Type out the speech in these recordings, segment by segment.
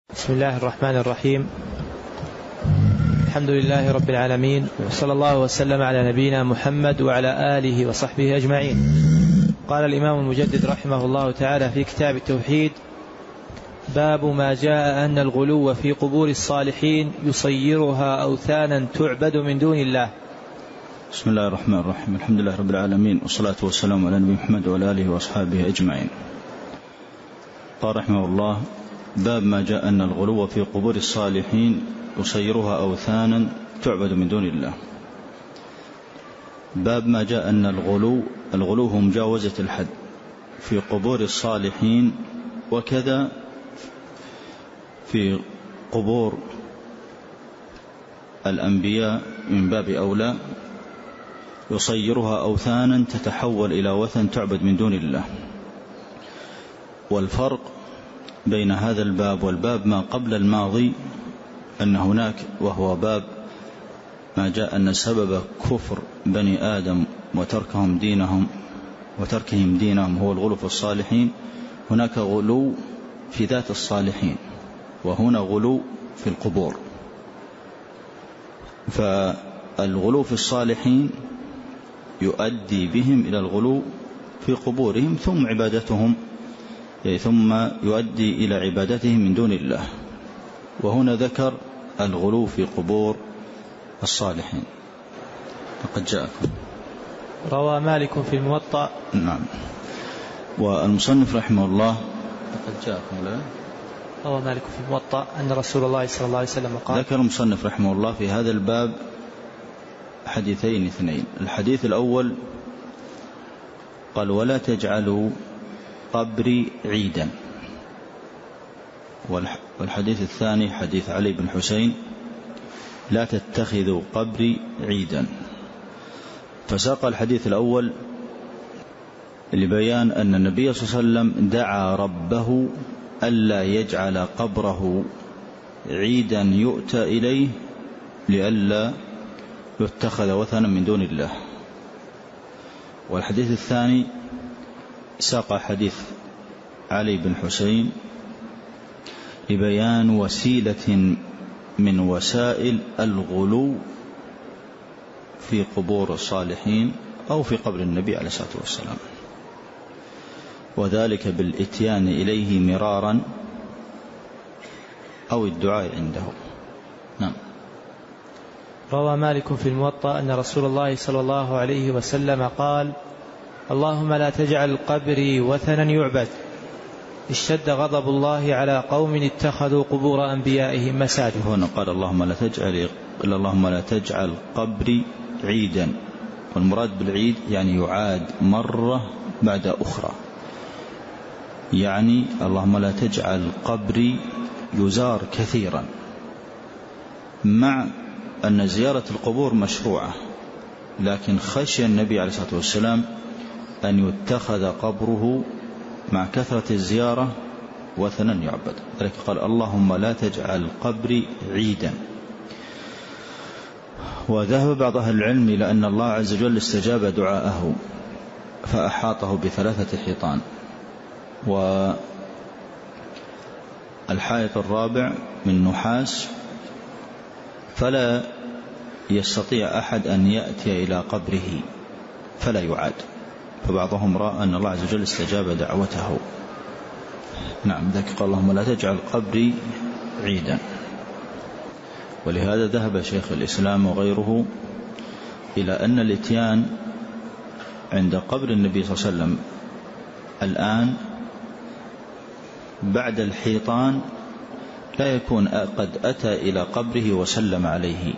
بسم الله الرحمن الرحيم. الحمد لله رب العالمين، وصلى الله وسلم على نبينا محمد وعلى آله وصحبه أجمعين. قال الإمام المجدد رحمه الله تعالى في كتاب التوحيد: باب ما جاء أن الغلو في قبور الصالحين يصيرها أوثانا تعبد من دون الله. بسم الله الرحمن الرحيم. الحمد لله رب العالمين، والصلاة والسلام على نبينا محمد وعلى آله وأصحابه أجمعين. قال رحمه الله: باب ما جاء أن الغلو في قبور الصالحين يصيرها أوثانا تعبد من دون الله. باب ما جاء أن الغلو هو مجاوزة الحد في قبور الصالحين، وكذا في قبور الأنبياء من باب أولى، يصيرها أوثانا تتحول إلى وثن تعبد من دون الله. والفرق بين هذا الباب والباب ما قبل الماضي أن هناك، وهو باب ما جاء أن سبب كفر بني آدم وتركهم دينهم هو الغلو في الصالحين. هناك غلو في ذات الصالحين، وهنا غلو في القبور. فالغلو في الصالحين يؤدي بهم إلى الغلو في قبورهم، ثم يؤدي إلى عبادتهم من دون الله. وهنا ذكر الغلو في قبور الصالحين. لقد جاءكم روى مالك في الموطأ. نعم. والمصنف رحمه الله لقد جاءكم لا روى مالك في الموطأ أن رسول الله صلى الله عليه وسلم قال. ذكر المصنف رحمه الله في هذا الباب حديثين اثنين. الحديث الأول قال: ولا تجعلوا قبري عيدا. والحديث الثاني حديث علي بن حسين: لا تتخذوا قبري عيدا. فساق الحديث الأول لبيان أن النبي صلى الله عليه وسلم دعا ربه ألا يجعل قبره عيدا يؤتى إليه لئلا يتخذ وثنا من دون الله. والحديث الثاني ساق حديث علي بن حسين لبيان وسيلة من وسائل الغلو في قبور الصالحين أو في قبر النبي عليه الصلاة والسلام، وذلك بالإتيان إليه مرارا أو الدعاء عنده. نعم. روى مالك في الموطأ أن رسول الله صلى الله عليه وسلم قال: اللهم لا تجعل قبري وثنا يعبد. اشتد غضب الله على قوم اتخذوا قبور أنبيائهم مساجد. هنا قال: اللهم لا تجعل قبري عيدا. والمراد بالعيد يعني يعاد مرة بعد أخرى، يعني اللهم لا تجعل قبري يزار كثيرا، مع أن زيارة القبور مشروعة، لكن خشي النبي عليه الصلاة والسلام أن يتخذ قبره مع كثرة الزيارة وثنا يعبد، ذلك قال: اللهم لا تجعل قبري عيدا. وذهب بعض أهل العلم إلى أن الله عز وجل استجاب دعاءه فأحاطه ب3 حيطان، والحائط الرابع من نحاس، فلا يستطيع أحد أن يأتي إلى قبره فلا يعاد. فبعضهم رأى أن الله عز وجل استجاب دعوته. نعم، ذلك قال: اللهم لا تجعل قبري عيدا. ولهذا ذهب شيخ الإسلام وغيره إلى أن الإتيان عند قبر النبي صلى الله عليه وسلم الآن بعد الحيطان لا يكون قد أتى إلى قبره وسلم عليه،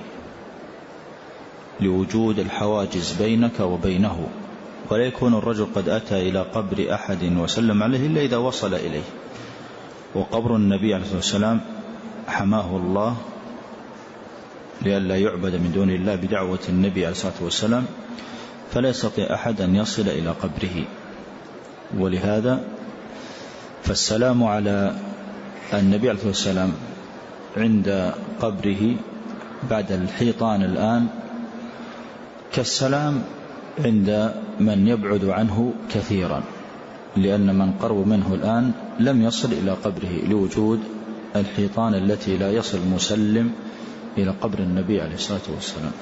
لوجود الحواجز بينك وبينه، ولا يكون الرجل قد أتى إلى قبر أحد وسلم عليه إلا إذا وصل إليه. وقبر النبي عليه الصلاة والسلام حماه الله لئلا يعبد من دون الله بدعوة النبي عليه الصلاة والسلام، فلا يستطيع أحد أن يصل إلى قبره. ولهذا فالسلام على النبي عليه الصلاة والسلام عند قبره بعد الحيطان الآن كالسلام عند من يبعد عنه كثيرا، لأن من قرب منه الآن لم يصل إلى قبره لوجود الحيطان التي لا يصل مسلم إلى قبر النبي عليه الصلاة والسلام.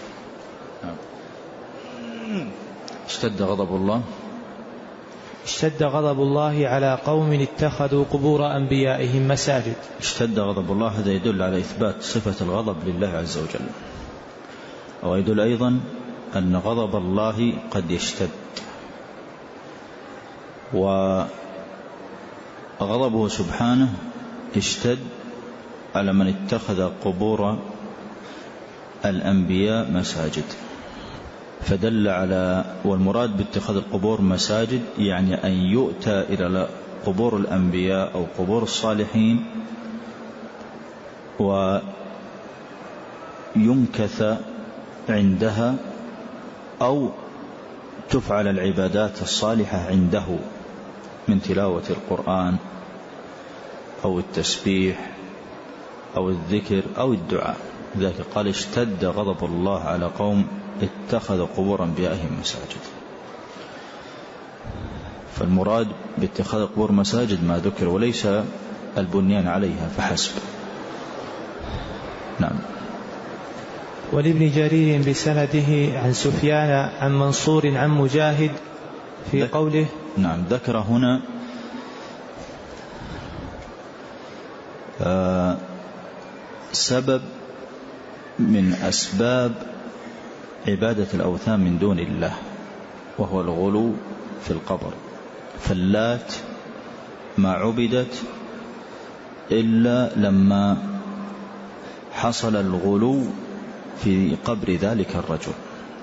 اشتد غضب الله. اشتد غضب الله على قوم اتخذوا قبور أنبيائهم مساجد. اشتد غضب الله، هذا يدل على إثبات صفة الغضب لله عز وجل، ويدل أيضا أن غضب الله قد يشتد، وغضبه سبحانه اشتد على من اتخذ قبور الأنبياء مساجد، فدل على، والمراد باتخاذ القبور مساجد يعني أن يؤتى إلى قبور الأنبياء أو قبور الصالحين ويمكث عندها أو تفعل العبادات الصالحة عنده من تلاوة القرآن أو التسبيح أو الذكر أو الدعاء. ذلك قال اشتد غضب الله على قوم اتخذ قبور أنبيائهم مساجد. فالمراد باتخاذ قبور مساجد ما ذكر، وليس البنيان عليها فحسب. نعم. ولابن جرير بسنده عن سفيان عن منصور عن مجاهد في قوله. نعم، ذكر هنا سبب من أسباب عبادة الأوثان من دون الله، وهو الغلو في القبر. فاللات ما عبدت إلا لما حصل الغلو في قبر ذلك الرجل،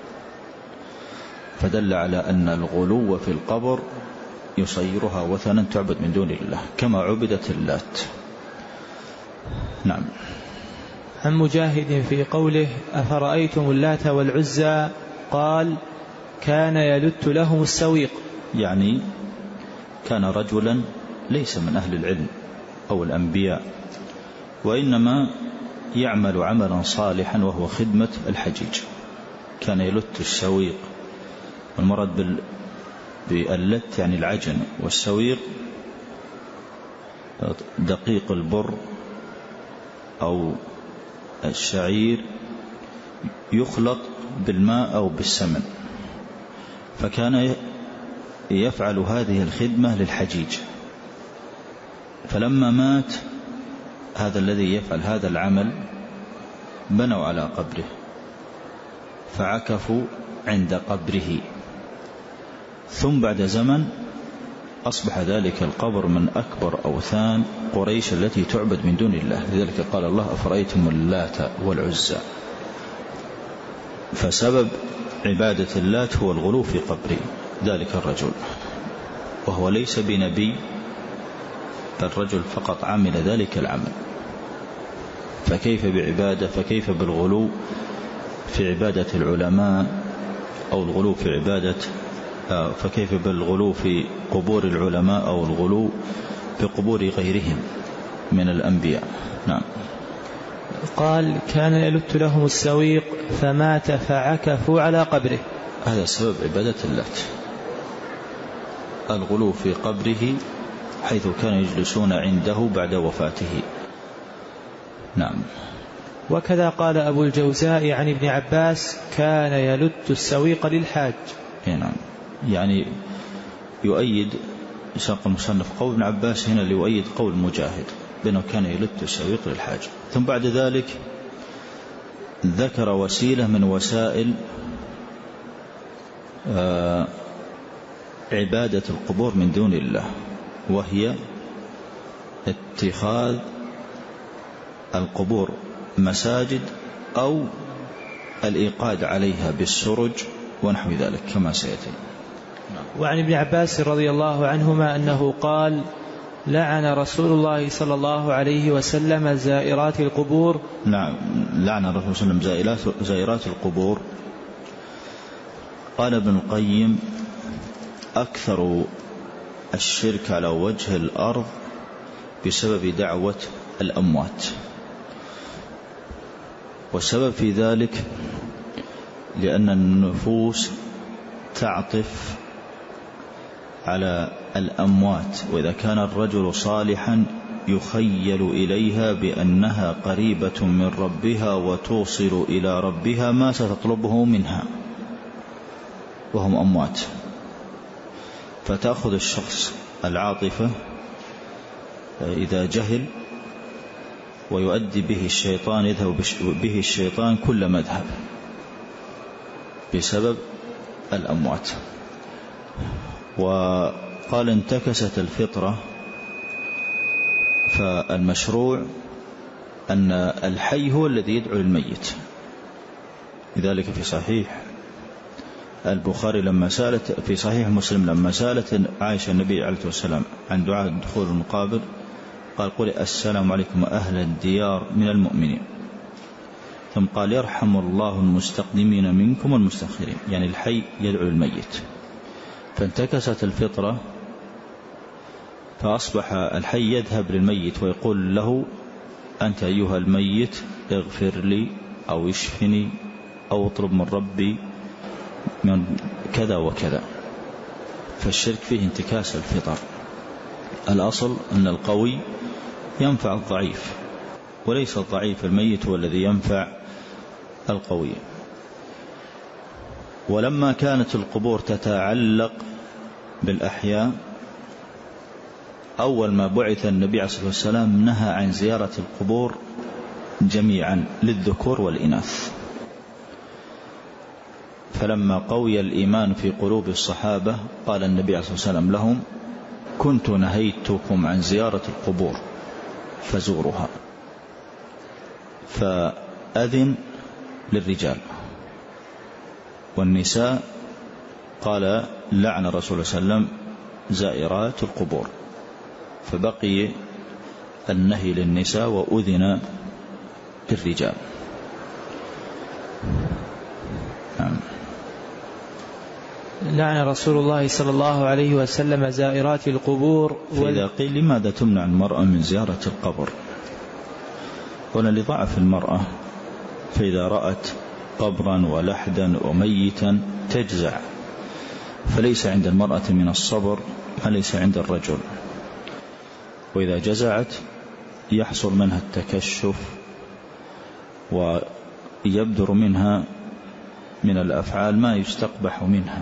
فدل على أن الغلو في القبر يصيرها وثنا تعبد من دون الله كما عبدت اللات. نعم. عن مجاهد في قوله أفرأيتم اللات والعزى قال كان يلت لهم السويق، يعني كان رجلا ليس من أهل العلم أو الأنبياء، وإنما يعمل عملا صالحا وهو خدمة الحجيج، كان يلت السويق. والمراد باللت يعني العجن، والسويق دقيق البر أو الشعير يخلط بالماء أو بالسمن، فكان يفعل هذه الخدمة للحجيج. فلما مات هذا الذي يفعل هذا العمل بنوا على قبره فعكفوا عند قبره، ثم بعد زمن أصبح ذلك القبر من أكبر أوثان قريش التي تعبد من دون الله. لذلك قال الله أفرأيتم اللات والعزى. فسبب عبادة اللات هو الغلو في قبر ذلك الرجل، وهو ليس بنبي، الرجل فقط عمل ذلك العمل، فكيف بعبادة، فكيف بالغلو في عبادة العلماء أو الغلو في عبادة، فكيف بالغلو في قبور العلماء أو الغلو في قبور غيرهم من الأنبياء. نعم. قال كان يلت لهم السويق فمات فعكفوا على قبره. هذا سبب عبادة اللات، الغلو في قبره حيث كانوا يجلسون عنده بعد وفاته. نعم. وكذا قال أبو الجوزاء عن ابن عباس كان يلت السويق للحاج. نعم، يعني يؤيد ساق المصنف قول ابن عباس هنا ليؤيد قول مجاهد بأنه كان يلت السويق للحاج. ثم بعد ذلك ذكر وسيلة من وسائل عبادة القبور من دون الله، وهي اتخاذ القبور مساجد أو الإيقاد عليها بالسرج ونحو ذلك كما سيأتي. وعن ابن عباس رضي الله عنهما أنه قال لعن رسول الله صلى الله عليه وسلم زائرات القبور. نعم، لعن الرسول صلى الله عليه وسلم زائرات القبور. قال ابن القيم أكثر الشرك على وجه الأرض بسبب دعوة الأموات، والسبب في ذلك لأن النفوس تعطف على الأموات، وإذا كان الرجل صالحا يخيل إليها بأنها قريبة من ربها وتوصل إلى ربها ما ستطلبه منها وهم أموات، فتأخذ الشخص العاطفة إذا جهل ويؤدي به الشيطان، يذهب به الشيطان كل مذهب بسبب الأموات. وقال انتكست الفطرة، فالمشروع أن الحي هو الذي يدعو للميت. لذلك في صحيح البخاري لما سألت، في صحيح مسلم لما سألت عائشة النبي عليه الصلاة والسلام عن دعاء دخول المقابر قال قولي السلام عليكم أهل الديار من المؤمنين، ثم قال يرحم الله المستقدمين منكم والمستأخرين، يعني الحي يدعو للميت. فانتكست الفطرة، فأصبح الحي يذهب للميت ويقول له أنت أيها الميت اغفر لي أو اشفني أو اطلب من ربي من كذا وكذا. فالشرك فيه انتكاس الفطر. الأصل أن القوي ينفع الضعيف، وليس الضعيف الميت هو الذي ينفع القوي. ولما كانت القبور تتعلق بالأحياء، أول ما بعث النبي عليه الصلاة والسلام نهى عن زيارة القبور جميعا للذكور والإناث. فلما قوي الإيمان في قلوب الصحابة قال النبي عليه الصلاة والسلام لهم كنت نهيتكم عن زيارة القبور فزورها، فأذن للرجال، والنساء قال لعن الرسول صلى الله عليه وسلم زائرات القبور، فبقي النهي للنساء وأذن للرجال. لعن رسول الله صلى الله عليه وسلم زائرات القبور. فإذا قيل لماذا تمنع المرأة من زيارة القبر؟ قلنا لضعف المرأة، فإذا رأت قبرا ولحدا وميتا تجزع، فليس عند المرأة من الصبر ما ليس عند الرجل، وإذا جزعت يحصل منها التكشف ويبدر منها من الأفعال ما يستقبح منها،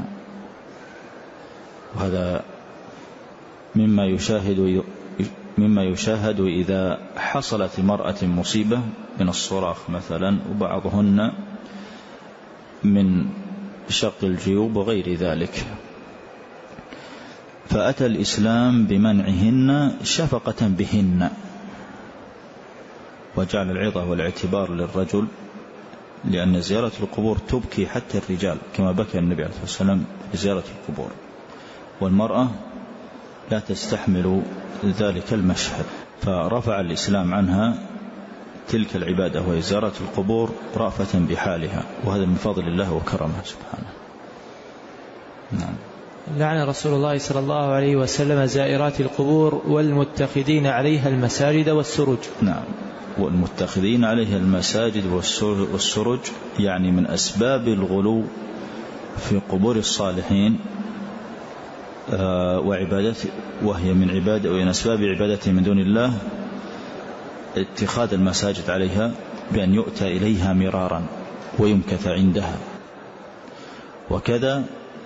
وهذا مما يشاهد إذا حصلت المرأة مصيبة من الصراخ مثلا، وبعضهن من شق الجيوب وغير ذلك. فأتى الإسلام بمنعهن شفقة بهن، وجعل العظة والاعتبار للرجل، لأن زيارة القبور تبكي حتى الرجال كما بكى النبي عليه الصلاة والسلام بزيارة القبور، والمرأة لا تستحمل ذلك المشهد، فرفع الإسلام عنها تلك العبادة وهي زيارة القبور رأفة بحالها، وهذا من فضل الله وكرمه سبحانه. نعم. لعن رسول الله صلى الله عليه وسلم زائرات القبور والمتخذين عليها المساجد والسرج. نعم، والمتخذين عليها المساجد والسرج يعني من أسباب الغلو في قبور الصالحين وعبادته، وهي من أسباب عبادته من دون الله اتخاذ المساجد عليها بأن يؤتى إليها مرارا ويمكث عندها، وكذا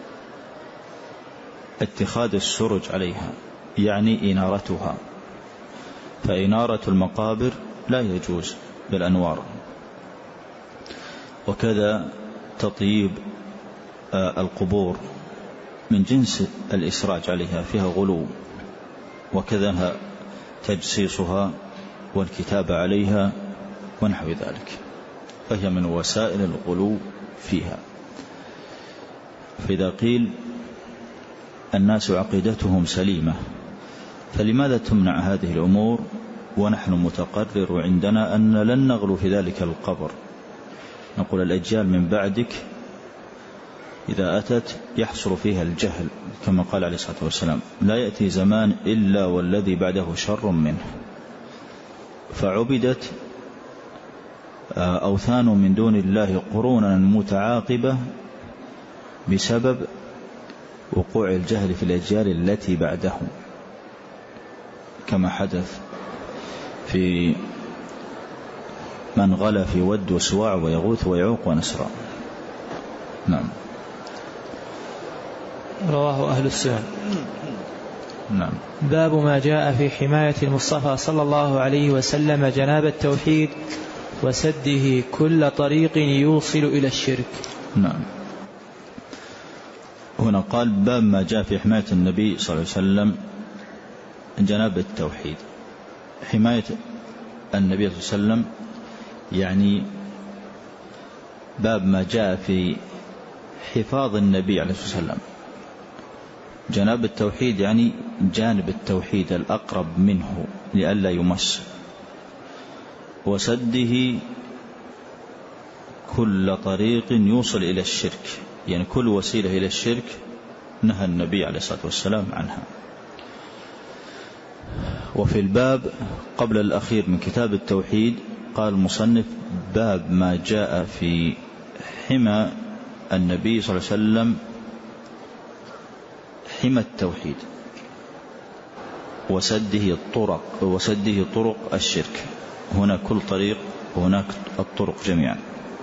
اتخاذ السرج عليها يعني إنارتها، فإنارة المقابر لا يجوز بالأنوار، وكذا تطيب القبور من جنس الإسراج عليها فيها غلو، وكذا تجسيسها والكتابة عليها ونحو ذلك، فهي من وسائل الغلو فيها. فإذا قيل الناس عقيدتهم سليمة، فلماذا تمنع هذه الأمور ونحن متقرر عندنا أن لن نغلو في ذلك القبر؟ نقول الأجيال من بعدك إذا أتت يحصل فيها الجهل، كما قال عليه الصلاة والسلام لا يأتي زمان إلا والذي بعده شر منه، فعبدت أوثان من دون الله قرونا متعاقبة بسبب وقوع الجهل في الأجيال التي بعدهم، كما حدث في من غلا في ود وسواع ويغوث ويعوق ونسرا. نعم. رواه أهل السنن. نعم. باب ما جاء في حماية المصطفى صلى الله عليه وسلم جناب التوحيد وسده كل طريق يوصل إلى الشرك. نعم. هنا قال باب ما جاء في حماية النبي صلى الله عليه وسلم جناب التوحيد. حماية النبي صلى الله عليه وسلم يعني باب ما جاء في حفاظ النبي عليه الصلاة والسلام. جناب التوحيد يعني جانب التوحيد الأقرب منه لئلا يمس، وسده كل طريق يوصل إلى الشرك، يعني كل وسيلة إلى الشرك نهى النبي عليه الصلاة والسلام عنها. وفي الباب قبل الأخير من كتاب التوحيد قال المصنف باب ما جاء في حمى النبي صلى الله عليه وسلم، حمى التوحيد وسده طرق الشرك. هنا كل طريق وهناك الطرق جميعا،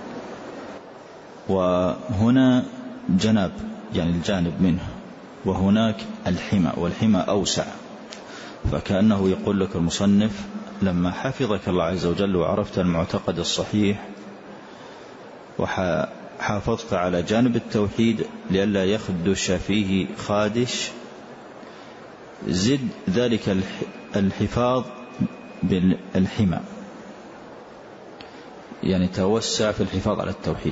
وهنا جناب يعني الجانب منه، وهناك الحمى، والحمى أوسع. فكأنه يقول لك المصنف لما حفظك الله عز وجل وعرفت المعتقد الصحيح وحافظت على جانب التوحيد لئلا يخدش فيه خادش، زد ذلك الحفاظ بالحمى، يعني توسع في الحفاظ على التوحيد.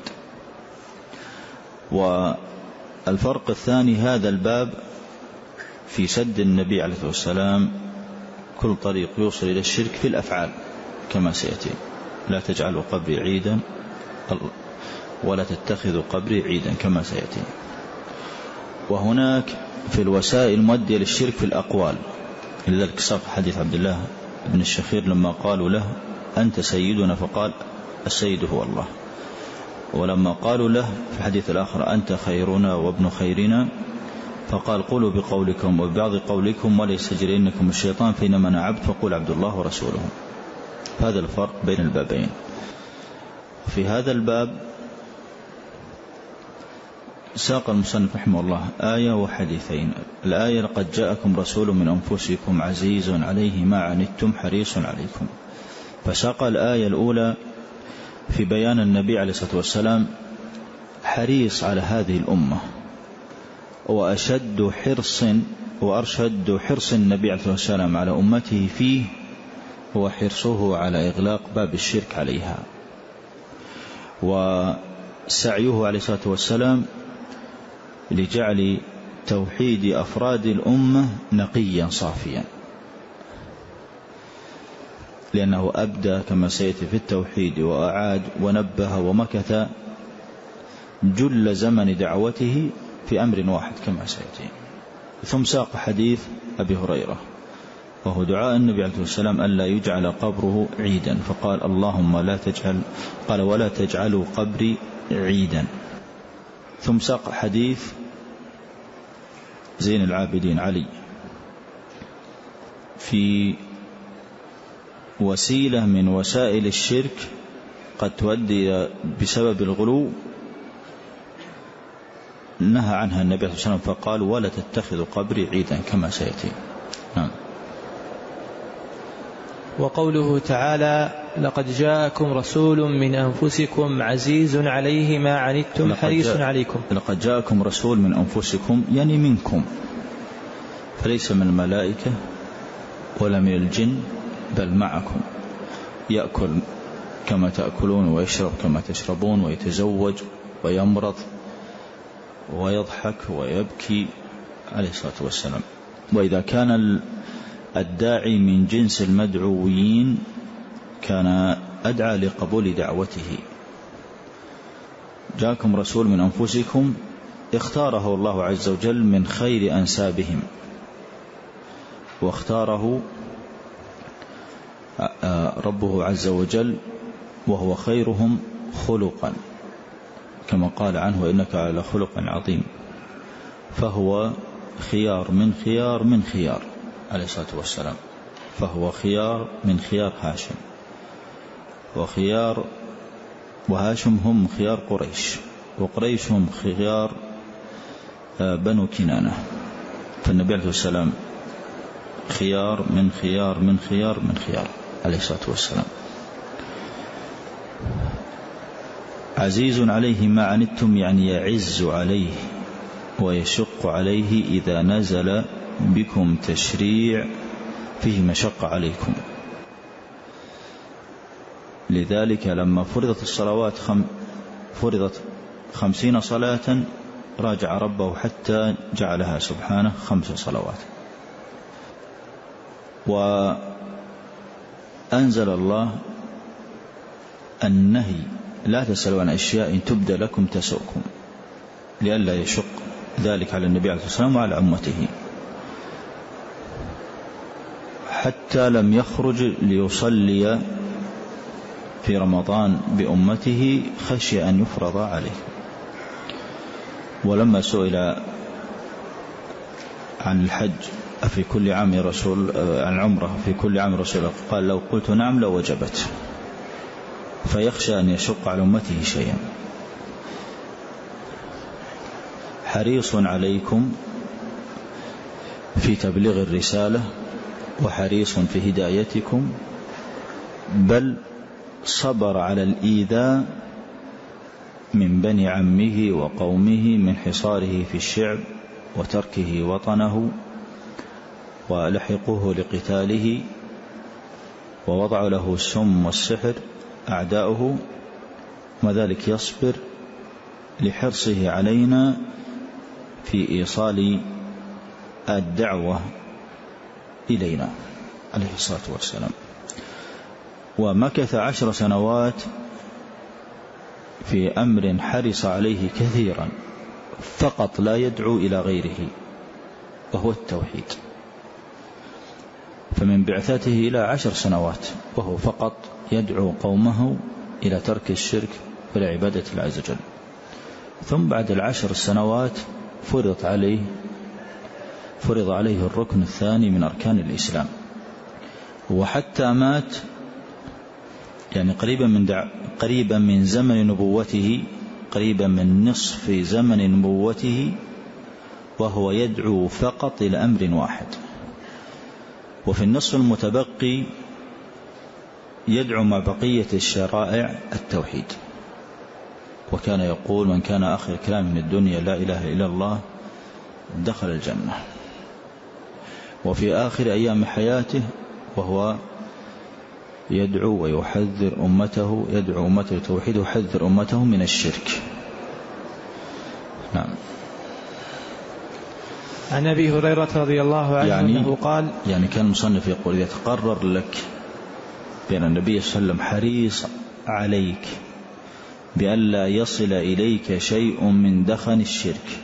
والفرق الثاني هذا الباب في سد النبي عليه الصلاة والسلام كل طريق يوصل إلى الشرك في الأفعال كما سيأتي: لا تجعلوا قبري عيدا ولا تتخذوا قبري عيدا كما سيأتي. وهناك في الوسائل المؤدية للشرك في الأقوال، لذلك ساق حديث عبد الله بن الشخير لما قالوا له أنت سيدنا فقال السيد هو الله، ولما قالوا له في الحديث الآخر أنت خيرنا وابن خيرنا فقال قولوا بقولكم وببعض قولكم ولا يستجرينكم الشيطان فإنما أنا عبد فقول عبد الله ورسوله. هذا الفرق بين البابين. في هذا الباب ساق المصنف رحمه الله آية وحديثين. الآية لقد جاءكم رسول من أنفسكم عزيز عليه ما عنتم حريص عليكم. فساق الآية الأولى في بيان النبي عليه الصلاة والسلام حريص على هذه الأمة، وأشد حرص وأرشد حرص النبي عليه الصلاة والسلام على أمته فيه هو حرصه على إغلاق باب الشرك عليها، وسعيه عليه الصلاة والسلام لجعل توحيد أفراد الأمة نقيا صافيا، لأنه أبدى كما سيأتي في التوحيد وأعاد ونبه ومكث جل زمن دعوته في أمر واحد كما سيأتي. ثم ساق حديث أبي هريرة وهو دعاء النبي عليه السلام ألا يجعل قبره عيدا، فقال اللهم لا تجعل، قال ولا تجعلوا قبري عيدا. ثم ساق حديث زين العابدين علي في وسيلة من وسائل الشرك قد تؤدي بسبب الغلو نهى عنها النبي صلى الله عليه وسلم فقال ولا تتخذوا قبري عيدا كما سيأتي. نعم. وقوله تعالى لقد جاءكم رسول من أنفسكم عزيز عليه ما عنتم حريص عليكم. لقد جاءكم رسول من أنفسكم يعني منكم، فليس من الملائكة ولا من الجن بل معكم، يأكل كما تأكلون ويشرب كما تشربون ويتزوج ويمرض ويضحك ويبكي عليه الصلاة والسلام. وإذا كان الداعي من جنس المدعوين كان أدعى لقبول دعوته. جاءكم رسول من أنفسكم اختاره الله عز وجل من خير أنسابهم، واختاره ربه عز وجل وهو خيرهم خلقا كما قال عنه إنك على خلق عظيم، فهو خيار من خيار من خيار عليه الصلاة والسلام. فهو خيار من خيار هاشم، وهاشم هم خيار قريش، وقريش هم خيار بنو كنانة. فالنبي عليه الصلاة والسلام خيار من خيار من خيار من خيار عليه الصلاة والسلام. عزيز عليه ما عنتم، يعني يعز عليه ويشق عليه إذا نزل بكم تشريع فيه مشقة عليكم. لذلك لما فرضت الصلوات فرضت 50 صلاة راجع ربه حتى جعلها سبحانه 5 صلوات. وأنزل الله النهي لا تسألوا عن أشياء تبدى لكم تسؤكم، لئلا يشق ذلك على النبي عليه الصلاة والسلام وعلى أمته. حتى لم يخرج ليصلي في رمضان بأمته خشي أن يفرض عليه. ولما سئل عن الحج في كل عام يا رسول، عن عمره في كل عام رسول الله، قال لو قلت نعم لوجبت، فيخشى أن يشق على أمته شيئا. حريص عليكم في تبليغ الرسالة وحريص في هدايتكم، بل صبر على الإيذاء من بني عمه وقومه من حصاره في الشعب وتركه وطنه ولحقوه لقتاله ووضع له السم والسحر أعداؤه، وذلك يصبر لحرصه علينا في إيصال الدعوة إلينا عليه الصلاة والسلام. ومكث 10 سنوات في أمر حرص عليه كثيرا، فقط لا يدعو إلى غيره، وهو التوحيد. فمن بعثته إلى 10 سنوات وهو فقط يدعو قومه إلى ترك الشرك والعبادة الله عز وجل. ثم بعد 10 سنوات فرض عليه الركن الثاني من أركان الإسلام، وحتى مات يعني قريبا من زمن نبوته، قريبا من نصف زمن نبوته، وهو يدعو فقط إلى أمر واحد. وفي النصف المتبقي يدعو مع بقية الشرائع التوحيد. وكان يقول من كان آخر كلام من الدنيا لا إله إلا الله دخل الجنة. وفي آخر أيام حياته وهو يدعو ويحذر أمته، يدعو أمته التوحيد ويحذر أمته من الشرك. نعم. عن أبي هريرة رضي الله عنه أنه قال، يعني كان المصنف يقول إذا تقرر لك بأن النبي صلى الله عليه وسلم حريص عليك بألا يصل إليك شيء من دخن الشرك،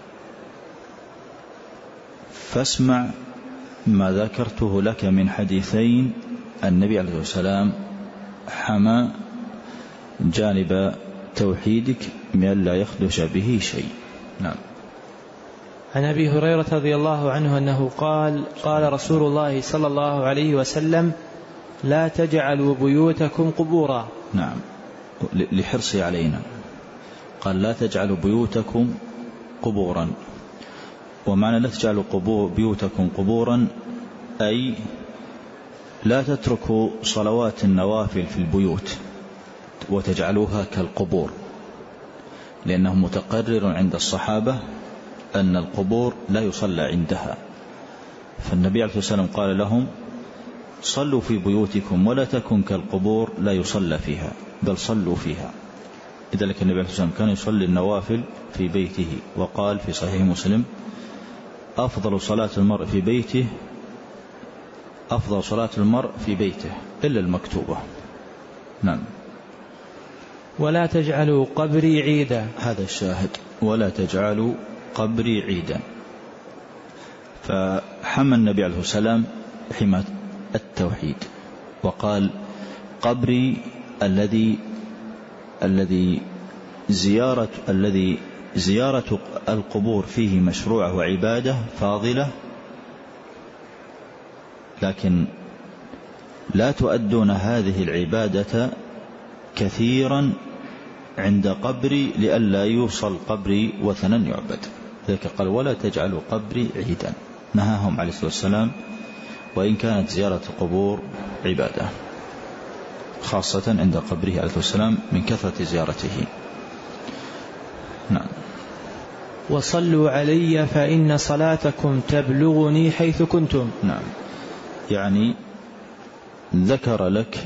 فاسمع ما ذكرته لك من حديثين النبي عليه الصلاة والسلام حمى جانب توحيدك من لا يخدش به شيء. نعم. عن أبي هريرة رضي الله عنه أنه قال قال رسول الله صلى الله عليه وسلم لا تجعلوا بيوتكم قبورا. نعم، لحرصي علينا قال لا تجعلوا بيوتكم قبورا. ومعنى لا تجعلوا بيوتكم قبورا أي لا تتركوا صلوات النوافل في البيوت وتجعلوها كالقبور، لأنه متقرر عند الصحابة أن القبور لا يصلى عندها. فالنبي عليه الصلاة والسلام قال لهم صلوا في بيوتكم ولا تكن كالقبور لا يصلى فيها بل صلوا فيها. لذلك النبي عليه الصلاة والسلام كان يصلي النوافل في بيته، وقال في صحيح مسلم أفضل صلاة المرء في بيته إلا المكتوبة. نعم. ولا تجعلوا قبري عيدا، هذا الشاهد، ولا تجعلوا قبري عيدا. فحمى النبي عليه السلام حمى التوحيد، وقال قبري الذي زيارة القبور فيه مشروعة وعبادة فاضلة، لكن لا تؤدون هذه العبادة كثيرا عند قبري لئلا يوصل قبري وثنا يعبد. ذلك قال ولا تجعلوا قبري عيدا، نهاهم عليه الصلاة والسلام، وإن كانت زيارة القبور عبادة، خاصة عند قبره عليه الصلاة والسلام من كثرة زيارته. نعم. وصلوا علي فإن صلاتكم تبلغني حيث كنتم. نعم، يعني ذكر لك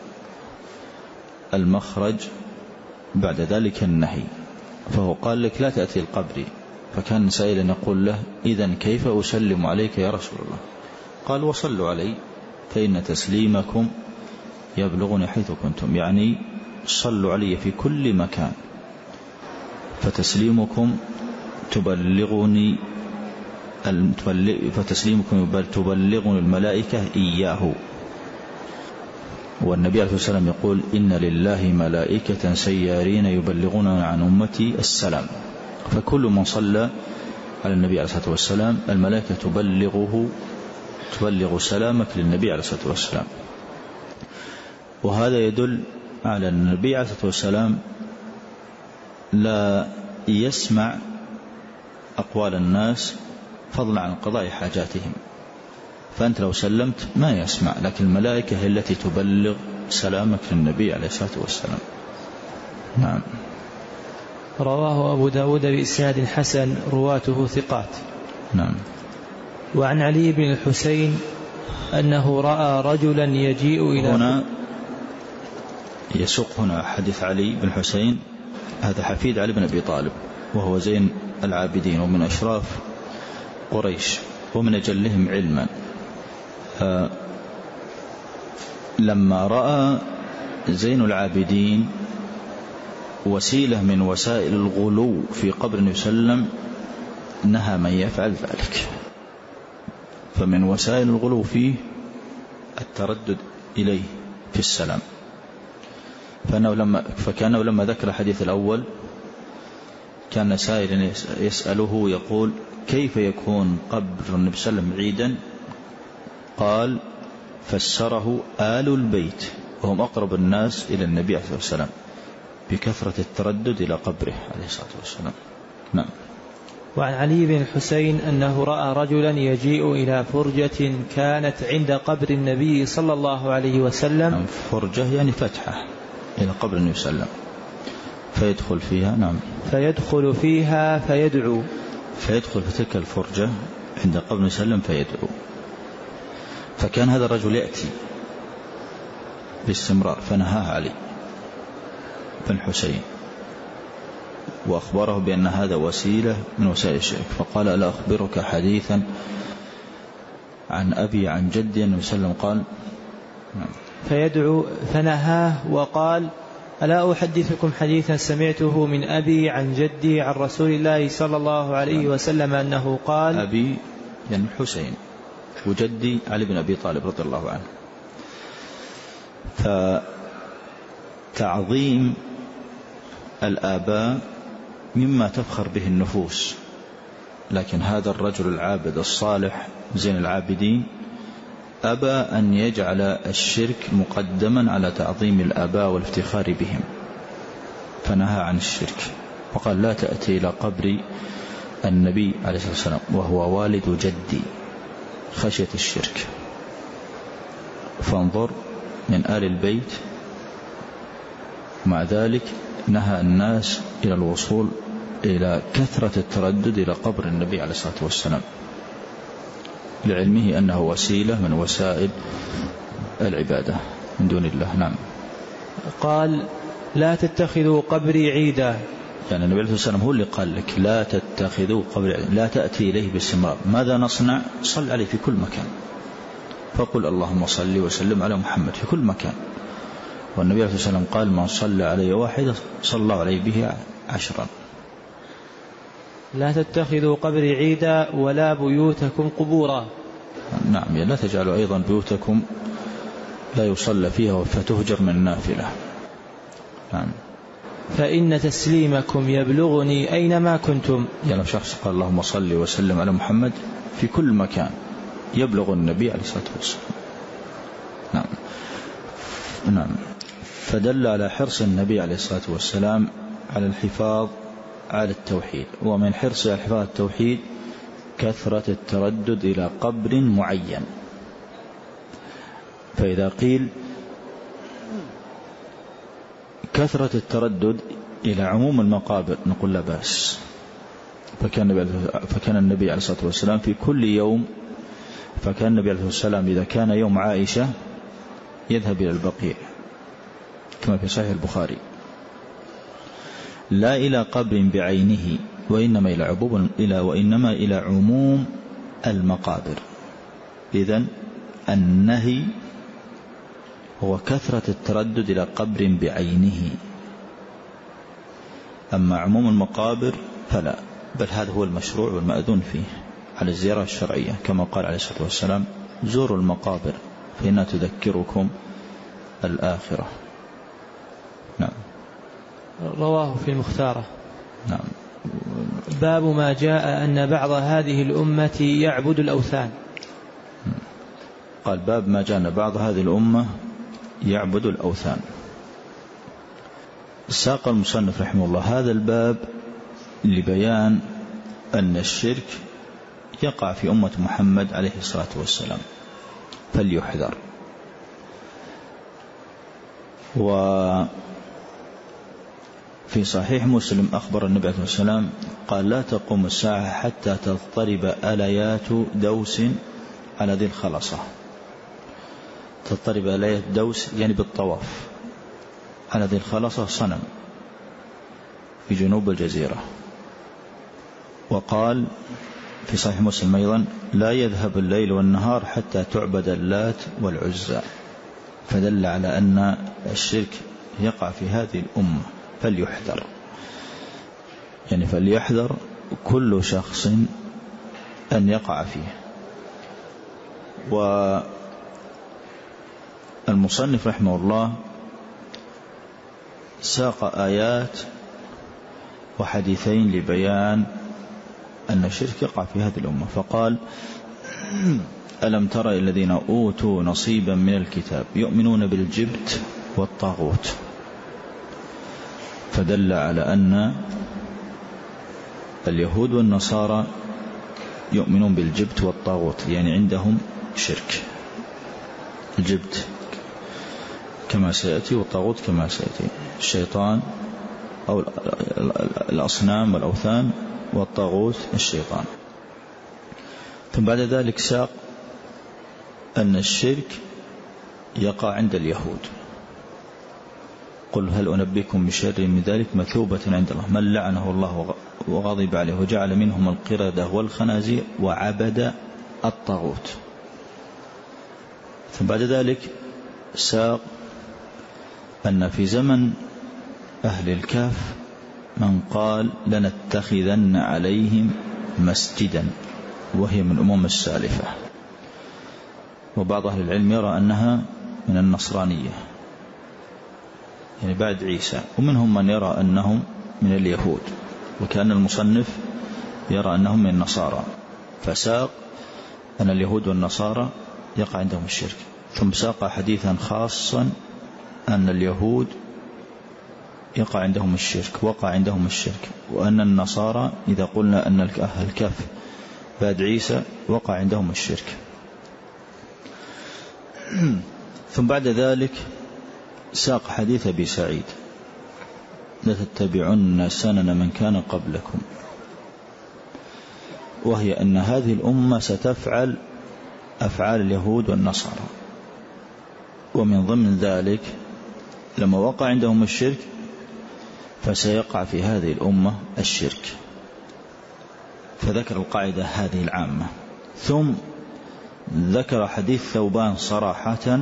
المخرج بعد ذلك النهي، فهو قال لك لا تأتي القبر، فكان سائلا يقول له إذن كيف أسلم عليك يا رسول الله؟ قال وصلوا علي فإن تسليمكم يبلغني حيث كنتم، يعني صلوا علي في كل مكان، فتسليمكم تبلغني الملائكة إياه. والنبي عليه الصلاة والسلام يقول إن لله ملائكة سيارين يبلغون عن أمتي السلام، فكل من صلى على النبي عليه الصلاة والسلام الملائكة تبلغ سلامك للنبي عليه الصلاة والسلام. وهذا يدل على أن النبي عليه الصلاة والسلام لا يسمع أقوال الناس فضلا عن قضاء حاجاتهم، فأنت لو سلمت ما يسمع، لكن الملائكة هي التي تبلغ سلامك للنبي عليه الصلاة والسلام. نعم. رواه أبو داود بإسناد حسن رواته ثقات. نعم. وعن علي بن الحسين أنه رأى رجلا يجيء إلى هنا يسوق هنا حديث علي بن الحسين، هذا حفيد علي بن أبي طالب، وهو زين العابدين ومن أشراف قريش ومن أجلهم علما. لما رأى زين العابدين وسيلة من وسائل الغلو في قبر النبي صلى الله عليه وسلم نهى من يفعل ذلك، فمن وسائل الغلو فيه التردد إليه في السلام. فكانه لما ذكر الحديث الأول كان سائل يسأله يقول كيف يكون قبر النبي صلى الله عليه وسلم عيدا؟ قال فسره آل البيت وهم أقرب الناس إلى النبي عليه الصلاة والسلام بكثرة التردد إلى قبره عليه الصلاة والسلام. نعم. وعن علي بن الحسين أنه رأى رجلا يجيء إلى فرجة كانت عند قبر النبي صلى الله عليه وسلم. نعم. فرجة يعني فتحة إلى قبر النبي صلى الله عليه وسلم فيدخل فيها. نعم. فيدخل فيها فيدعو، فيدخل في تلك الفرجة عند قبر النبي صلى الله عليه وسلم فيدعو. فكان هذا الرجل يأتي باستمرار، فنهاه علي بن الحسين وأخبره بأن هذا وسيلة من وسائل الشرك، فقال ألا أخبرك حديثا عن أبي عن جدي النبي صلى الله عليه وسلم قال. فيدعو فنهاه وقال ألا أحدثكم حديثا سمعته من أبي عن جدي عن رسول الله صلى الله عليه وسلم أنه قال. أبي يعني الحسين وجدي علي بن أبي طالب رضي الله عنه. فتعظيم الآباء مما تفخر به النفوس، لكن هذا الرجل العابد الصالح زين العابدين أبى أن يجعل الشرك مقدما على تعظيم الآباء والافتخار بهم، فنهى عن الشرك وقال لا تأتي إلى قبر النبي عليه الصلاة والسلام وهو والد جدي خشية الشرك. فانظر من آل البيت، مع ذلك نهى الناس إلى الوصول إلى كثرة التردد إلى قبر النبي عليه الصلاة والسلام لعلمه أنه وسيلة من وسائل العبادة من دون الله. نعم. قال لا تتخذوا قبري عيدا، يعني النبي عليه الصلاة والسلام هو اللي قال لك لا تتخذوا قبري عيدا، لا تأتي إليه باستمرار. ماذا نصنع؟ صل عليه في كل مكان، فقل اللهم صل وسلم على محمد في كل مكان. والنبي عليه الصلاة والسلام قال من صلى علي واحدة صلى الله عليه به 10. لا تتخذوا قبري عيدا ولا بيوتكم قبورا. نعم، لا تجعلوا أيضا بيوتكم لا يصلى فيها فتهجر من نافلة. نعم. فإن تسليمكم يبلغني أينما كنتم. يعني شخص قال اللهم صل وسلم على محمد، في كل مكان يبلغ النبي عليه الصلاة والسلام. نعم. نعم. فدل على حرص النبي عليه الصلاة والسلام على الحفاظ على التوحيد، ومن حرص على الحفاظ على التوحيد كثرة التردد إلى قبر معين. فإذا قيل كثرة التردد إلى عموم المقابر نقول لا بأس. فكان النبي عليه الصلاة والسلام في كل يوم، فكان النبي عليه الصلاة والسلام إذا كان يوم عائشة يذهب إلى البقيع كما في صحيح البخاري، لا إلى قبر بعينه وإنما إلى عموم المقابر. إذن النهي هو كثرة التردد إلى قبر بعينه، أما عموم المقابر فلا، بل هذا هو المشروع والمأذون فيه على الزيارة الشرعية، كما قال عليه الصلاة والسلام: زوروا المقابر فإنها تذكركم الآخرة. نعم. رواه في المختارة. نعم. باب ما جاء أن بعض هذه الأمة يعبد الأوثان. قال: باب ما جاء أن بعض هذه الأمة يعبد الأوثان. ساق المصنف رحمه الله هذا الباب لبيان أن الشرك يقع في أمة محمد عليه الصلاة والسلام، فليحذر. وفي صحيح مسلم أخبر النبي عليه الصلاة والسلام قال: لا تقوم الساعة حتى تضطرب آليات دوس على ذي الخلصة. تضطرب آليات دوس يعني بالطواف على ذي الخلصة، صنم في جنوب الجزيرة. وقال في صحيح مسلم أيضا: لا يذهب الليل والنهار حتى تعبد اللات والعزى. فدل على أن الشرك يقع في هذه الأمة، فليحذر، يعني فليحذر كل شخص أن يقع فيه. والمصنف رحمه الله ساق آيات وحديثين لبيان أن الشرك يقع في هذه الأمة، فقال: ألم تر الذين أوتوا نصيبا من الكتاب يؤمنون بالجبت والطاغوت. فدل على أن اليهود والنصارى يؤمنون بالجبت والطاغوت، يعني عندهم شرك. الجبت كما سيأتي، والطاغوت كما سيأتي، الشيطان أو الأصنام والأوثان، والطاغوت الشيطان. ثم بعد ذلك ساق أن الشرك يقع عند اليهود. قل هل أنبئكم بشر من ذلك مثوبة عند الله من لعنه الله وغضب عليه وجعل منهم القردة والخنازير وعبد الطاغوت. ثم بعد ذلك ساق أن في زمن أهل الكهف من قال: لنتخذن عليهم مسجدا، وهي من الأمم السالفة. وبعض أهل العلم يرى أنها من النصرانية، يعني بعد عيسى، ومنهم من يرى أنهم من اليهود، وكان المصنف يرى أنهم من النصارى، فساق أن اليهود والنصارى يقع عندهم الشرك. ثم ساق حديثا خاصا أن اليهود يقع عندهم الشرك، وقع عندهم الشرك، وأن النصارى إذا قلنا أن أهل الكهف بعد عيسى وقع عندهم الشرك. ثم بعد ذلك ساق حديث أبي سعيد: لتتبعن سنن من كان قبلكم، وهي أن هذه الأمة ستفعل أفعال اليهود والنصارى. ومن ضمن ذلك لما وقع عندهم الشرك فسيقع في هذه الأمة الشرك، فذكر القاعدة هذه العامة. ثم ذكر حديث ثوبان صراحة: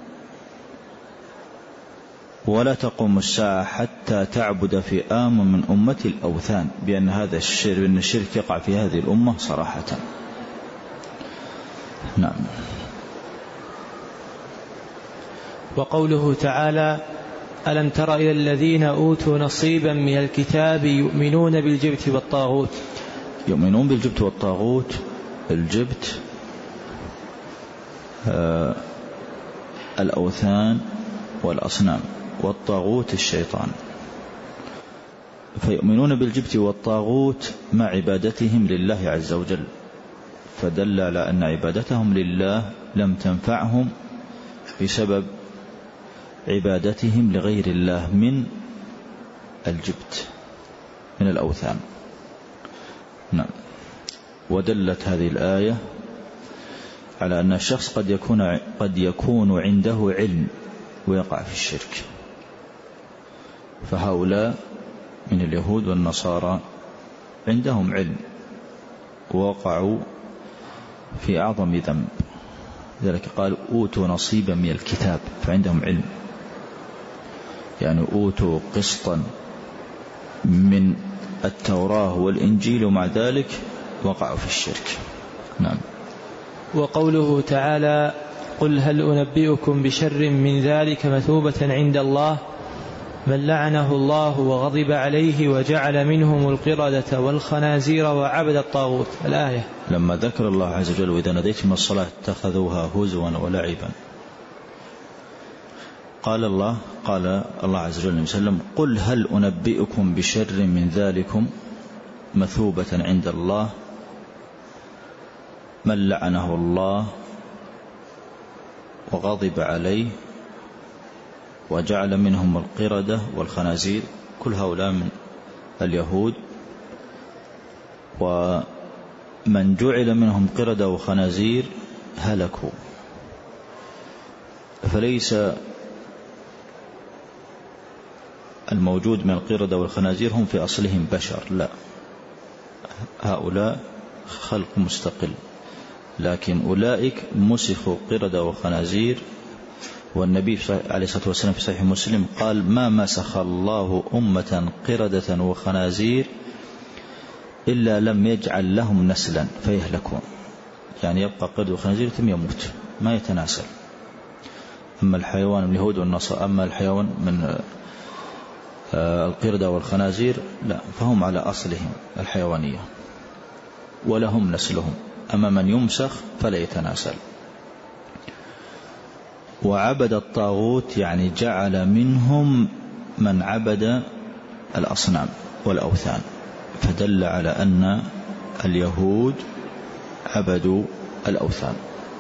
ولا تقوم الساعة حتى تعبد فئام من أمتي الأوثان، بأن هذا الشرك يقع في هذه الأمة صراحة. نعم. وقوله تعالى: ألم تر إلى الذين أوتوا نصيبا من الكتاب يؤمنون بالجبت والطاغوت. يؤمنون بالجبت والطاغوت. الجبت الأوثان والأصنام، والطاغوت الشيطان. فيؤمنون بالجبت والطاغوت مع عبادتهم لله عز وجل، فدل على أن عبادتهم لله لم تنفعهم بسبب عبادتهم لغير الله من الجبت من الأوثان. نعم. ودلت هذه الآية على أن الشخص قد يكون عنده علم ويقع في الشرك، فهؤلاء من اليهود والنصارى عندهم علم ووقعوا في أعظم ذنب، لذلك قال أوتوا نصيبا من الكتاب، فعندهم علم، يعني أوتوا قسطا من التوراة والإنجيل ومع ذلك وقعوا في الشرك. نعم. وقوله تعالى قل هل أنبئكم بشر من ذلك مثوبة عند الله من لعنه الله وغضب عليه وجعل منهم القردة والخنازير وعبد الطاغوت، الآية. لما ذكر الله عز وجل وإذا ناديتم الصلاة اتخذوها هزوا ولعبا، قال الله عز وجل وسلم قل هل أنبئكم بشر من ذلكم مثوبة عند الله من لعنه الله وغضب عليه وجعل منهم القردة والخنازير، كل هؤلاء من اليهود، ومن جعل منهم قردة وخنازير هلكوا. فليس الموجود من القردة والخنازير هم في أصلهم بشر، لا، هؤلاء خلق مستقل، لكن أولئك مسخوا قردة وخنازير. والنبي عليه الصلاة والسلام في صحيح مسلم قال ما مسخ الله أمة قردة وخنازير إلا لم يجعل لهم نسلا فيهلكون، يعني يبقى قردة وخنازير ثم يموت ما يتناسل. أما الحيوان من اليهود والنصارى، أما الحيوان من القردة والخنازير لا، فهم على أصلهم الحيوانية ولهم نسلهم، أما من يمسخ فلا يتناسل. وعبد الطاغوت يعني جعل منهم من عبد الأصنام والأوثان، فدل على أن اليهود عبدوا الأوثان.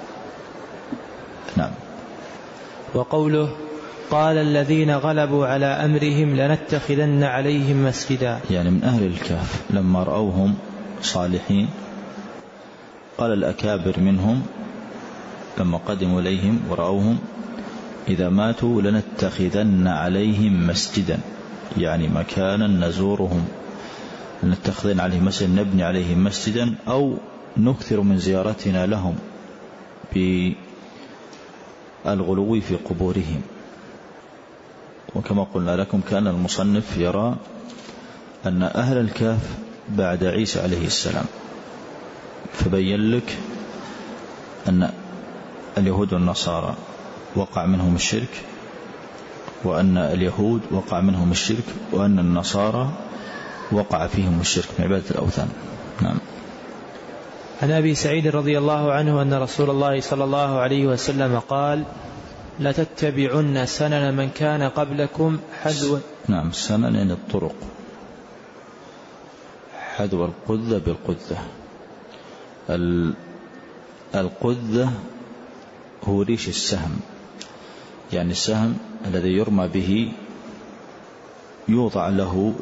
نعم. وقوله قال الذين غلبوا على أمرهم لنتخذن عليهم مسجدا، يعني من أهل الكهف لما رأوهم صالحين قال الأكابر منهم لما قدموا إليهم ورأوهم إذا ماتوا لنتخذن عليهم مسجدا، يعني مكانا نزورهم، لنتخذن عليهم مسجدا نبني عليهم مسجدا أو نكثر من زيارتنا لهم بالغلو في قبورهم. وكما قلنا لكم كان المصنف يرى أن أهل الكهف بعد عيسى عليه السلام، فبين لك أن اليهود والنصارى وقع منهم الشرك، وأن اليهود وقع منهم الشرك، وأن النصارى وقع فيهم الشرك من عبادة الأوثان. نعم. عن أبي سعيد رضي الله عنه أن رسول الله صلى الله عليه وسلم قال لتتبعن سنن من كان قبلكم حذو. نعم، سنن يعني الطرق، حذو القذة بالقذة. القذة هو ريش السهم، يعني السهم الذي يرمى به يوضع له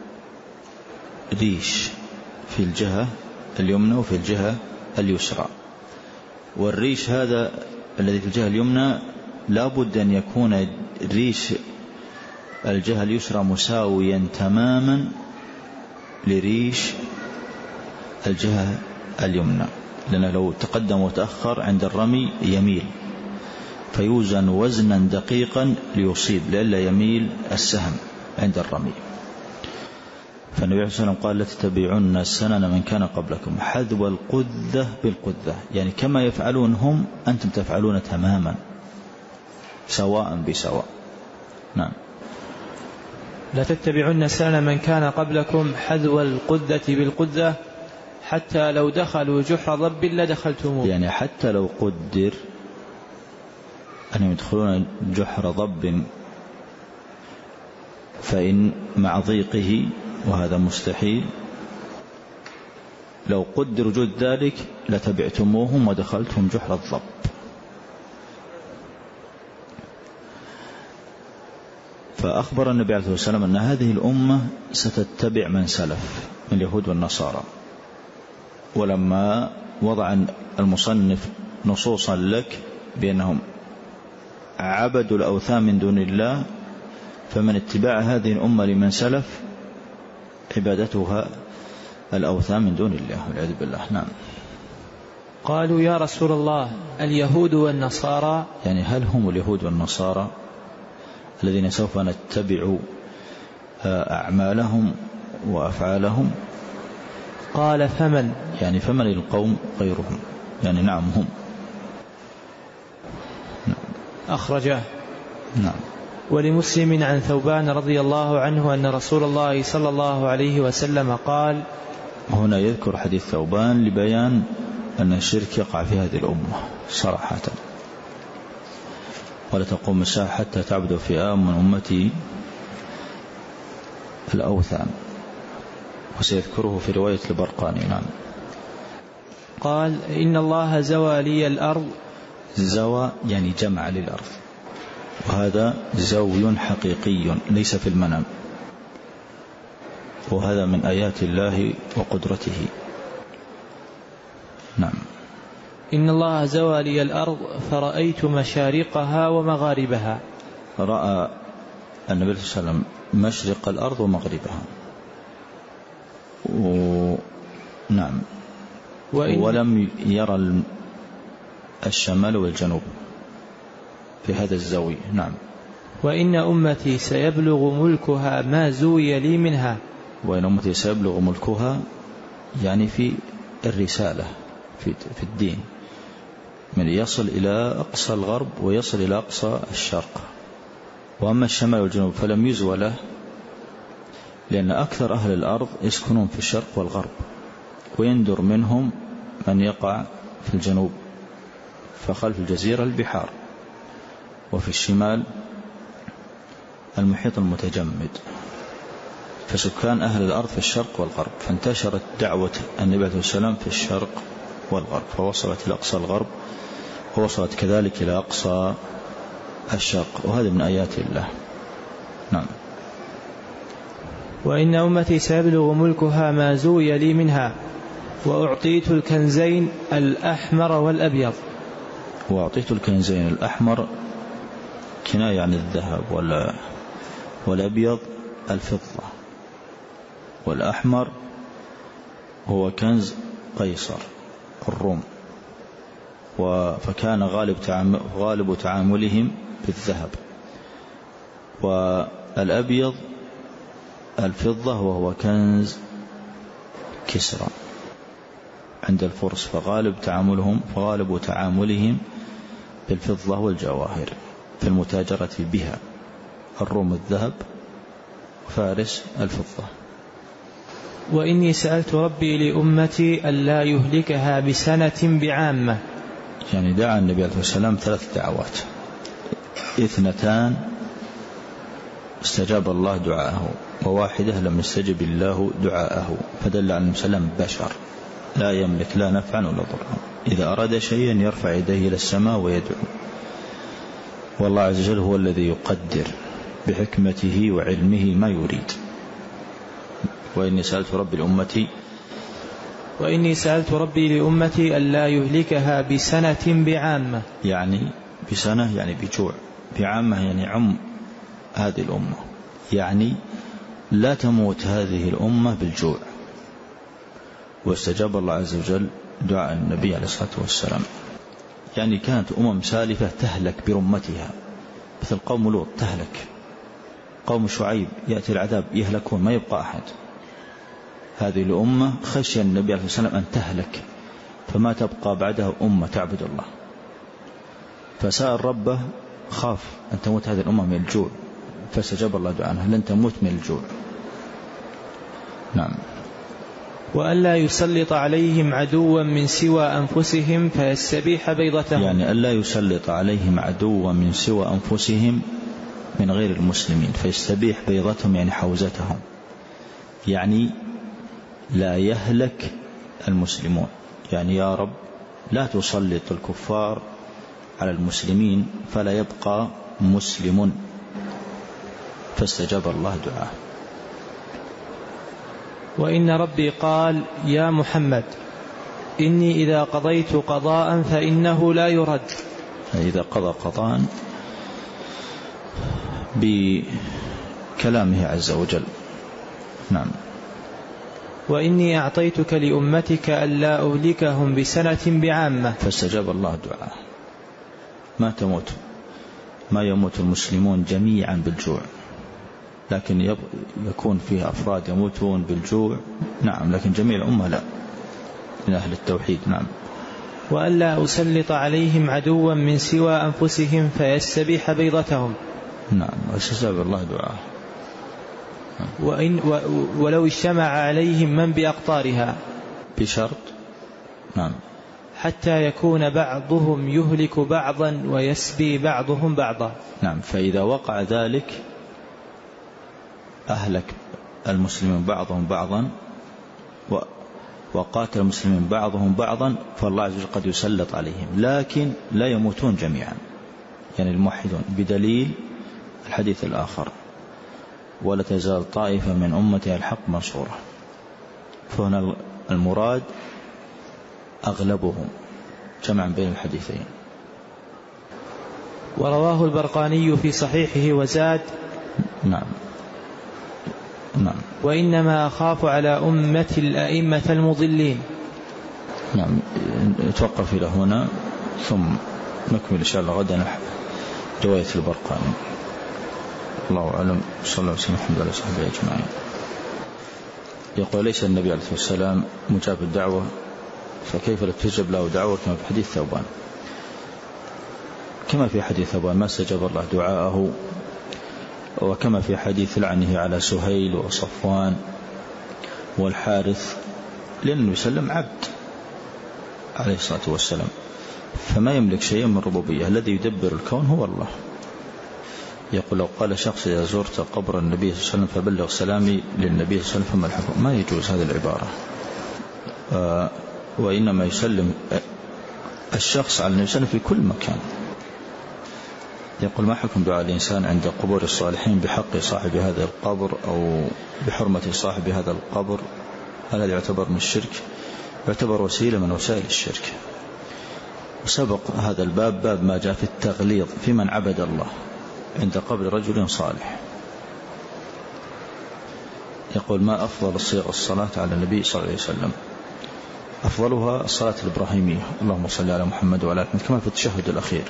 ريش في الجهة اليمنى وفي الجهة اليسرى، والريش هذا الذي في الجهة اليمنى لا بد أن يكون ريش الجهة اليسرى مساويا تماما لريش الجهة اليمنى، لأنه لو تقدم وتأخر عند الرمي يميل، فيوزن وزنا دقيقا ليصيب لئلا يميل السهم عند الرمي. فالنبي عليه الصلاة والسلام قال لتتبعن سنن من كان قبلكم حذو القذة بالقذة، يعني كما يفعلون هم أنتم تفعلون تماما سواء بسواء. نعم. لتتبعن سنن من كان قبلكم حذو القذة بالقذة حتى لو دخلوا جحر ضب لدخلتموه، يعني حتى لو قدر أن يدخلون جحر ضب فإن مع ضيقه، وهذا مستحيل، لو قدر وجود ذلك لتبعتموهم ودخلتهم جحر الضب. فأخبر النبي عليه الصلاة والسلام أن هذه الأمة ستتبع من سلف من اليهود والنصارى. ولما وضع المصنف نصوصا لك بأنهم عبدوا الأوثان من دون الله، فمن اتباع هذه الأمة لمن سلف عبادتها الأوثان من دون الله والعياذ بالله. نعم. قالوا يا رسول الله اليهود والنصارى، يعني هل هم اليهود والنصارى الذين سوف نتبع أعمالهم وأفعالهم؟ قال فمن؟ يعني فمن القوم غيرهم؟ يعني نعم هم. نعم. أخرجه. نعم. ولمسلم عن ثوبان رضي الله عنه أن رسول الله صلى الله عليه وسلم قال. هنا يذكر حديث ثوبان لبيان أن الشرك يقع في هذه الأمة صراحة، ولا تقوم الساعة حتى تعبد فئام من أمتي الأوثان، وسيذكره في رواية البرقاني. نعم. قال إن الله زوى لي الأرض. زوى يعني جمع للأرض، وهذا زوي حقيقي ليس في المنام، وهذا من آيات الله وقدرته. نعم. إن الله زوى لي الأرض فرأيت مشارقها ومغاربها. رأى النبي صلى الله عليه وسلم مشرق الأرض ومغربها. نعم. ولم يرى الشمال والجنوب في هذا الزاوية. نعم. وإن أمتي سيبلغ ملكها ما زوي لي منها. وإن أمتي سيبلغ ملكها يعني في الرسالة في الدين، من يصل إلى أقصى الغرب ويصل إلى أقصى الشرق. وأما الشمال والجنوب فلم يزوى له، لأن أكثر أهل الأرض يسكنون في الشرق والغرب، ويندر منهم من يقع في الجنوب، فخلف الجزيرة البحار، وفي الشمال المحيط المتجمد. فسكان أهل الأرض في الشرق والغرب، فانتشرت دعوة النبي عليه السلام في الشرق والغرب، فوصلت إلى أقصى الغرب ووصلت كذلك إلى أقصى الشرق، وهذا من آيات الله. نعم. وإن أمتي سيبلغ ملكها ما زوي لي منها، وأعطيت الكنزين الأحمر والأبيض. وأعطيت الكنزين الأحمر كناية عن الذهب، والأبيض الفضة، والأحمر هو كنز قيصر الروم، فكان غالب تعاملهم بالذهب. والأبيض الفضة وهو كنز كسرى عند الفرس، فغالب تعاملهم بالفضة والجواهر في المتاجرة بها. الروم الذهب، فارس الفضة. وإني سألت ربي لأمتي ألا يهلكها بسنة بعامة. يعني دعا النبي عليه السلام 3 دعوات، 2 استجاب الله دعاءه، وواحدة لم يستجب الله دعاءه، فدل على السلام بشر لا يملك لا نفعا ولا ضرا، إذا أراد شيئا يرفع يديه إلى السماء ويدعو، والله عز وجل هو الذي يقدر بحكمته وعلمه ما يريد. وإني سألت ربي لأمتي ألا يهلكها بسنة بعامة، يعني بسنة يعني بجوع، بعامة يعني عم هذه الأمة، يعني لا تموت هذه الأمة بالجوع. واستجاب الله عز وجل دعاء النبي عليه الصلاة والسلام. يعني كانت سالفة تهلك برمتها، مثل قوم لوط تهلك، قوم شعيب يأتي العذاب يهلكون ما يبقى أحد. هذه الأمة خشي النبي عليه الصلاة والسلام أن تهلك، فما تبقى بعدها أمة تعبد الله، فسأل ربه خاف أن تموت هذه الأمة من الجوع، فاستجاب الله دعاءها لن تموت من الجوع. نعم. وألا يسلط عليهم عدوا من سوى أنفسهم فيستبيح بيضتهم. يعني ألا يسلط عليهم عدوا من سوى أنفسهم من غير المسلمين فيستبيح بيضتهم، يعني حوزتهم، يعني لا يهلك المسلمون. يعني يا رب لا تسلط الكفار على المسلمين فلا يبقى مسلم، فاستجاب الله دعاه. وإن ربي قال يا محمد إني إذا قضيت قضاء فإنه لا يرد. إذا قضى قضاء بكلامه عز وجل. نعم. وإني أعطيتك لأمتك ألا أهلكهم بسنة بعامة، فاستجاب الله دعاه. ما يموت المسلمون جميعا بالجوع، لكن يكون فيه أفراد يموتون بالجوع، نعم، لكن جميع الأمة لا، من أهل التوحيد. نعم. وألا أسلط عليهم عدوا من سوى أنفسهم فيستبيح بيضتهم. نعم، واستجاب الله دعاه. ولو اجتمع عليهم من بأقطارها بشرط، نعم، حتى يكون بعضهم يهلك بعضا ويسبي بعضهم بعضا. نعم. فإذا وقع ذلك أهلك المسلمين بعضهم بعضا وقاتل المسلمين بعضهم بعضا، فالله عز وجل قد يسلط عليهم، لكن لا يموتون جميعا، يعني الموحدون، بدليل الحديث الآخر ولا تزال طائفة من أمتها الحق منصورة. فهنا المراد أغلبهم، جمعا بين الحديثين. ورواه البرقاني في صحيحه وزاد نعم نعم وإنما أخاف على أمة الأئمة المضلين. نعم. نتوقف إلى هنا ثم نكمل إن شاء الله غدا رواية البرقاني. الله أعلم. صلى الله وسلم على صحبه أجمعين. يقول ليس النبي عليه الصلاة والسلام مجاب الدعوة، فكيف لا تجب له دعوة كما في حديث ثوبان؟ كما في حديث ثوبان ما استجاب الله دعاءه، وكما في حديث لعنه على سهيل وصفوان والحارث، لأن النبي صلى الله عليه وسلم عبد عليه الصلاة والسلام، فما يملك شيئا من الربوبية. الذي يدبر الكون هو الله. يقول لو قال شخص إذا زرت قبر النبي صلى الله عليه وسلم فبلغ سلامي للنبي صلى الله عليه وسلم، فما الحكم؟ ما يجوز هذه العبارة. وإنما يسلم الشخص على النبي صلى الله عليه وسلم في كل مكان. يقول ما حكم دعاء الإنسان عند قبور الصالحين بحق صاحب هذا القبر أو بحرمة صاحب هذا القبر؟ هل هذا يعتبر من الشرك؟ يعتبر وسيلة من وسائل الشرك. وسبق هذا الباب باب ما جاء في التغليظ في من عبد الله عند قبر رجل صالح. يقول ما أفضل صيغ الصلاة على النبي صلى الله عليه وسلم؟ أفضلها الصلاة الإبراهيمية، اللهم صل على محمد وعلى آله محمد، كما في التشهد الأخير.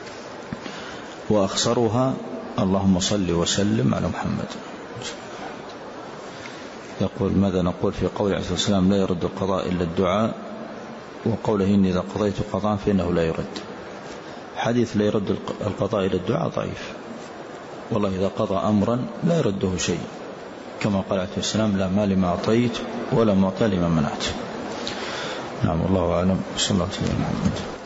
وأخصرها اللهم صل وسلم على محمد. يقول ماذا نقول في قول عليه الصلاة والسلام لا يرد القضاء إلا الدعاء، وقوله إني إذا قضيت قضاء فإنه لا يرد؟ حديث لا يرد القضاء إلى الدعاء ضعيف، والله إذا قضى أمرا لا يرده شيء، كما قال عليه السلام لا مال ما أعطيت ولا معطى لما منعت. نعم، والله أعلم. صلى الله عليه وسلم.